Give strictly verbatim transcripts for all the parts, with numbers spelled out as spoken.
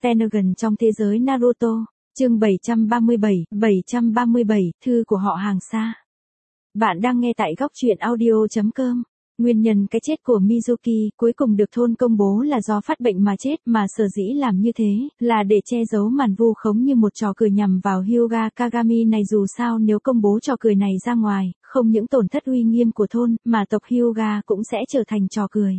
Pentagon trong thế giới Naruto, chương bảy trăm ba mươi bảy, bảy trăm ba mươi bảy, thư của họ hàng xa. Bạn đang nghe tại góc truyện audio chấm com. Nguyên nhân cái chết của Mizuki cuối cùng được thôn công bố là do phát bệnh mà chết, mà sở dĩ làm như thế là để che giấu màn vu khống như một trò cười nhằm vào Hyuga Kagami này. Dù sao nếu công bố trò cười này ra ngoài, không những tổn thất uy nghiêm của thôn, mà tộc Hyuga cũng sẽ trở thành trò cười.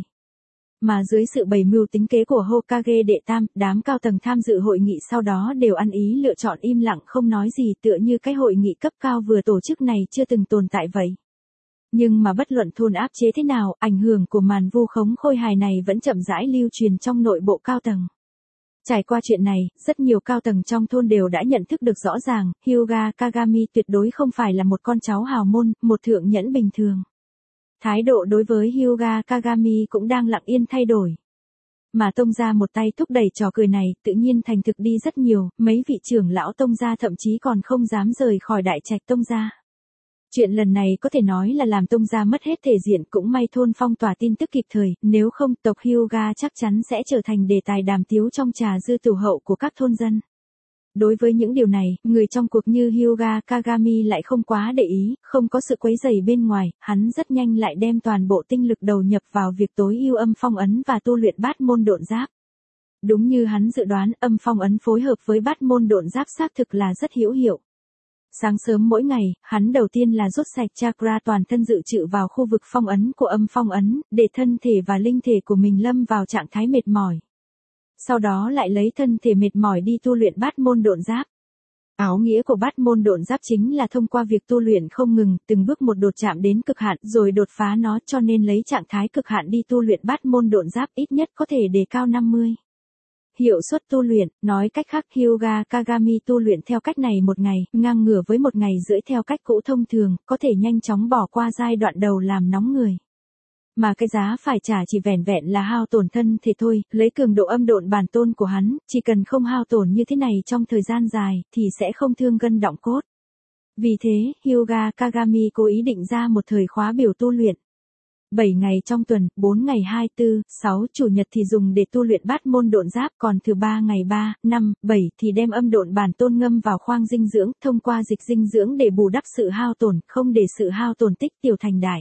Mà dưới sự bày mưu tính kế của Hokage đệ tam, đám cao tầng tham dự hội nghị sau đó đều ăn ý lựa chọn im lặng không nói gì, tựa như cái hội nghị cấp cao vừa tổ chức này chưa từng tồn tại vậy. Nhưng mà bất luận thôn áp chế thế nào, ảnh hưởng của màn vu khống khôi hài này vẫn chậm rãi lưu truyền trong nội bộ cao tầng. Trải qua chuyện này, rất nhiều cao tầng trong thôn đều đã nhận thức được rõ ràng, Hyuga Kagami tuyệt đối không phải là một con cháu hào môn, một thượng nhẫn bình thường. Thái độ đối với Hyuga Kagami cũng đang lặng yên thay đổi. Mà Tông gia một tay thúc đẩy trò cười này, tự nhiên thành thực đi rất nhiều, mấy vị trưởng lão Tông gia thậm chí còn không dám rời khỏi đại trạch Tông gia. Chuyện lần này có thể nói là làm Tông gia mất hết thể diện, cũng may thôn phong tỏa tin tức kịp thời, nếu không tộc Hyuga chắc chắn sẽ trở thành đề tài đàm tiếu trong trà dư tửu hậu của các thôn dân. Đối với những điều này, người trong cuộc như Hyuga Kagami lại không quá để ý, không có sự quấy rầy bên ngoài, hắn rất nhanh lại đem toàn bộ tinh lực đầu nhập vào việc tối ưu âm phong ấn và tu luyện bát môn độn giáp. Đúng như hắn dự đoán, âm phong ấn phối hợp với bát môn độn giáp xác thực là rất hữu hiệu. Sáng sớm mỗi ngày, hắn đầu tiên là rút sạch chakra toàn thân dự trữ vào khu vực phong ấn của âm phong ấn, để thân thể và linh thể của mình lâm vào trạng thái mệt mỏi. Sau đó lại lấy thân thể mệt mỏi đi tu luyện bát môn độn giáp. Áo nghĩa của bát môn độn giáp chính là thông qua việc tu luyện không ngừng, từng bước một đột chạm đến cực hạn, rồi đột phá nó, cho nên lấy trạng thái cực hạn đi tu luyện bát môn độn giáp ít nhất có thể đề cao năm mươi. Hiệu suất tu luyện, nói cách khác Hyuga Kagami tu luyện theo cách này một ngày, ngang ngửa với một ngày rưỡi theo cách cũ thông thường, có thể nhanh chóng bỏ qua giai đoạn đầu làm nóng người. Mà cái giá phải trả chỉ vẻn vẹn là hao tổn thân thể thôi, lấy cường độ âm độn bản tôn của hắn, chỉ cần không hao tổn như thế này trong thời gian dài, thì sẽ không thương gân động cốt. Vì thế, Hyuga Kagami cố ý định ra một thời khóa biểu tu luyện. bảy ngày trong tuần, bốn ngày hai, tư, sáu, chủ nhật thì dùng để tu luyện bát môn độn giáp, còn thứ ba ngày ba, năm, bảy thì đem âm độn bản tôn ngâm vào khoang dinh dưỡng, thông qua dịch dinh dưỡng để bù đắp sự hao tổn, không để sự hao tổn tích tiểu thành đại.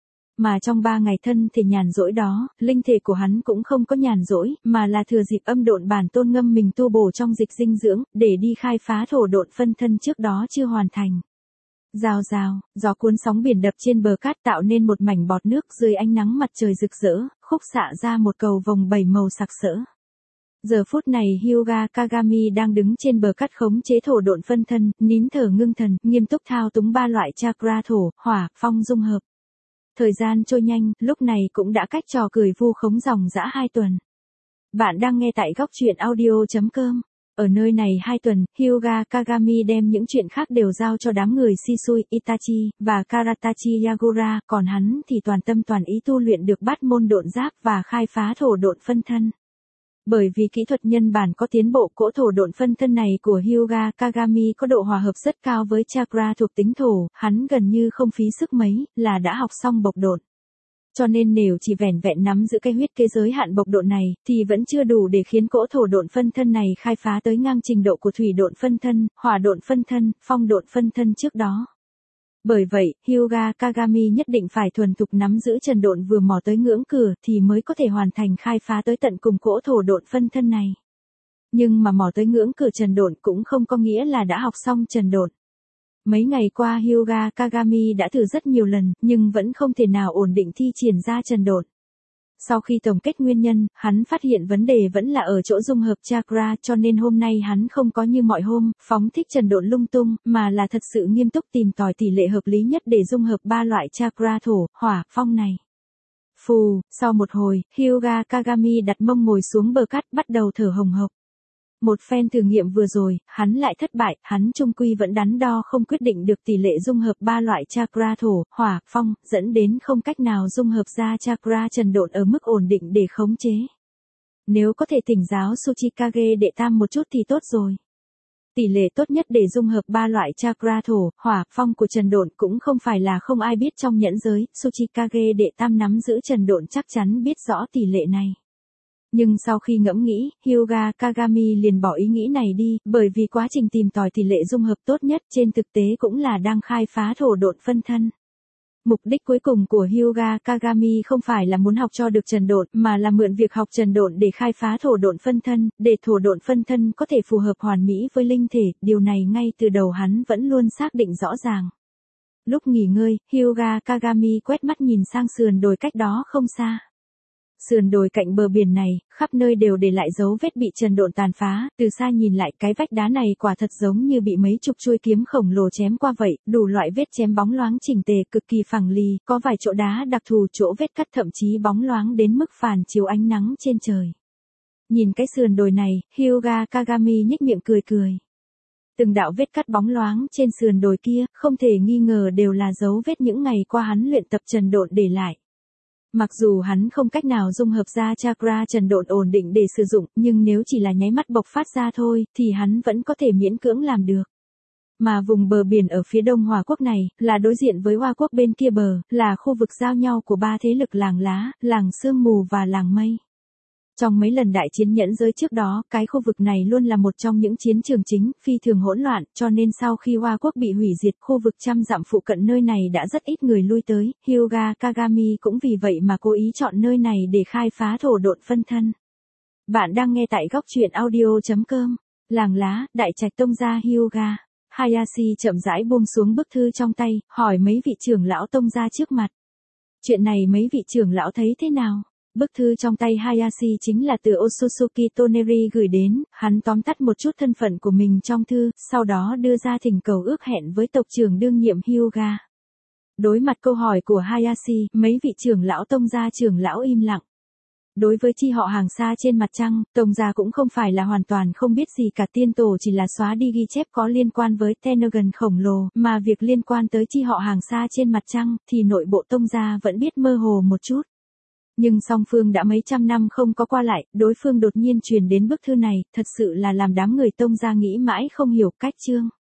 Mà trong ba ngày thân thể nhàn rỗi đó, linh thể của hắn cũng không có nhàn rỗi, mà là thừa dịp âm độn bản tôn ngâm mình tu bổ trong dịch dinh dưỡng, để đi khai phá thổ độn phân thân trước đó chưa hoàn thành. Rào rào, gió cuốn sóng biển đập trên bờ cát tạo nên một mảnh bọt nước dưới ánh nắng mặt trời rực rỡ, khúc xạ ra một cầu vồng bảy màu sặc sỡ. Giờ phút này Hyuga Kagami đang đứng trên bờ cát khống chế thổ độn phân thân, nín thở ngưng thần, nghiêm túc thao túng ba loại chakra thổ, hỏa, phong dung hợp. Thời gian trôi nhanh, lúc này cũng đã cách trò cười vu khống dòng dã hai tuần. Bạn đang nghe tại góc truyện audio chấm com. Ở nơi này hai tuần, Hyuga Kagami đem những chuyện khác đều giao cho đám người Shisui, Itachi, và Karatachi Yagura, còn hắn thì toàn tâm toàn ý tu luyện được bát môn độn giáp và khai phá thổ độn phân thân. Bởi vì kỹ thuật nhân bản có tiến bộ, cỗ thổ độn phân thân này của Hyuga Kagami có độ hòa hợp rất cao với chakra thuộc tính thổ, hắn gần như không phí sức mấy, là đã học xong bộc độn. Cho nên nếu chỉ vẻn vẹn nắm giữ cái huyết kế giới hạn bộc độn này, thì vẫn chưa đủ để khiến cỗ thổ độn phân thân này khai phá tới ngang trình độ của thủy độn phân thân, hỏa độn phân thân, phong độn phân thân trước đó. Bởi vậy, Hyuga Kagami nhất định phải thuần thục nắm giữ trần độn vừa mò tới ngưỡng cửa thì mới có thể hoàn thành khai phá tới tận cùng cỗ thổ độn phân thân này. Nhưng mà mò tới ngưỡng cửa trần độn cũng không có nghĩa là đã học xong trần độn. Mấy ngày qua Hyuga Kagami đã thử rất nhiều lần, nhưng vẫn không thể nào ổn định thi triển ra trần độn. Sau khi tổng kết nguyên nhân, hắn phát hiện vấn đề vẫn là ở chỗ dung hợp chakra, cho nên hôm nay hắn không có như mọi hôm, phóng thích trần độn lung tung, mà là thật sự nghiêm túc tìm tòi tỷ lệ hợp lý nhất để dung hợp ba loại chakra thổ, hỏa, phong này. Phù, sau một hồi, Hyuga Kagami đặt mông ngồi xuống bờ cát bắt đầu thở hồng hộc. Một phen thử nghiệm vừa rồi, hắn lại thất bại, hắn chung quy vẫn đắn đo không quyết định được tỷ lệ dung hợp ba loại chakra thổ, hỏa, phong, dẫn đến không cách nào dung hợp ra chakra trần độn ở mức ổn định để khống chế. Nếu có thể thỉnh giáo Tsuchikage đệ tam một chút thì tốt rồi. Tỷ lệ tốt nhất để dung hợp ba loại chakra thổ, hỏa, phong của trần độn cũng không phải là không ai biết trong nhẫn giới, Tsuchikage đệ tam nắm giữ trần độn chắc chắn biết rõ tỷ lệ này. Nhưng sau khi ngẫm nghĩ, Hyuga Kagami liền bỏ ý nghĩ này đi, bởi vì quá trình tìm tòi tỷ lệ dung hợp tốt nhất trên thực tế cũng là đang khai phá thổ độn phân thân. Mục đích cuối cùng của Hyuga Kagami không phải là muốn học cho được trần độn, mà là mượn việc học trần độn để khai phá thổ độn phân thân, để thổ độn phân thân có thể phù hợp hoàn mỹ với linh thể, điều này ngay từ đầu hắn vẫn luôn xác định rõ ràng. Lúc nghỉ ngơi, Hyuga Kagami quét mắt nhìn sang sườn đồi cách đó không xa. Sườn đồi cạnh bờ biển này, khắp nơi đều để lại dấu vết bị trần độn tàn phá, từ xa nhìn lại cái vách đá này quả thật giống như bị mấy chục chuôi kiếm khổng lồ chém qua vậy, đủ loại vết chém bóng loáng chỉnh tề cực kỳ phẳng lì, có vài chỗ đá đặc thù chỗ vết cắt thậm chí bóng loáng đến mức phản chiếu ánh nắng trên trời. Nhìn cái sườn đồi này, Hyuga Kagami nhếch miệng cười cười. Từng đạo vết cắt bóng loáng trên sườn đồi kia, không thể nghi ngờ đều là dấu vết những ngày qua hắn luyện tập trần độn để lại. Mặc dù hắn không cách nào dung hợp ra chakra trần độn ổn định để sử dụng, nhưng nếu chỉ là nháy mắt bộc phát ra thôi, thì hắn vẫn có thể miễn cưỡng làm được. Mà vùng bờ biển ở phía đông Hoa Quốc này, là đối diện với Hoa Quốc bên kia bờ, là khu vực giao nhau của ba thế lực làng lá, làng sương mù và làng mây. Trong mấy lần đại chiến nhẫn giới trước đó, cái khu vực này luôn là một trong những chiến trường chính, phi thường hỗn loạn, cho nên sau khi Hoa Quốc bị hủy diệt, khu vực trăm dặm phụ cận nơi này đã rất ít người lui tới, Hyuga Kagami cũng vì vậy mà cố ý chọn nơi này để khai phá thổ độn phân thân. Bạn đang nghe tại góc truyện audio chấm com, làng lá, đại trạch tông gia Hyuga. Hayashi chậm rãi buông xuống bức thư trong tay, hỏi mấy vị trưởng lão tông gia trước mặt. Chuyện này mấy vị trưởng lão thấy thế nào? Bức thư trong tay Hayashi chính là từ Otsutsuki Toneri gửi đến, hắn tóm tắt một chút thân phận của mình trong thư, sau đó đưa ra thỉnh cầu ước hẹn với tộc trưởng đương nhiệm Hyuga. Đối mặt câu hỏi của Hayashi, mấy vị trưởng lão tông gia trưởng lão im lặng. Đối với chi họ hàng xa trên mặt trăng, tông gia cũng không phải là hoàn toàn không biết gì cả, tiên tổ chỉ là xóa đi ghi chép có liên quan với Tenergan khổng lồ, mà việc liên quan tới chi họ hàng xa trên mặt trăng, thì nội bộ tông gia vẫn biết mơ hồ một chút. Nhưng song phương đã mấy trăm năm không có qua lại, đối phương đột nhiên truyền đến bức thư này, thật sự là làm đám người tông gia nghĩ mãi không hiểu cách chương.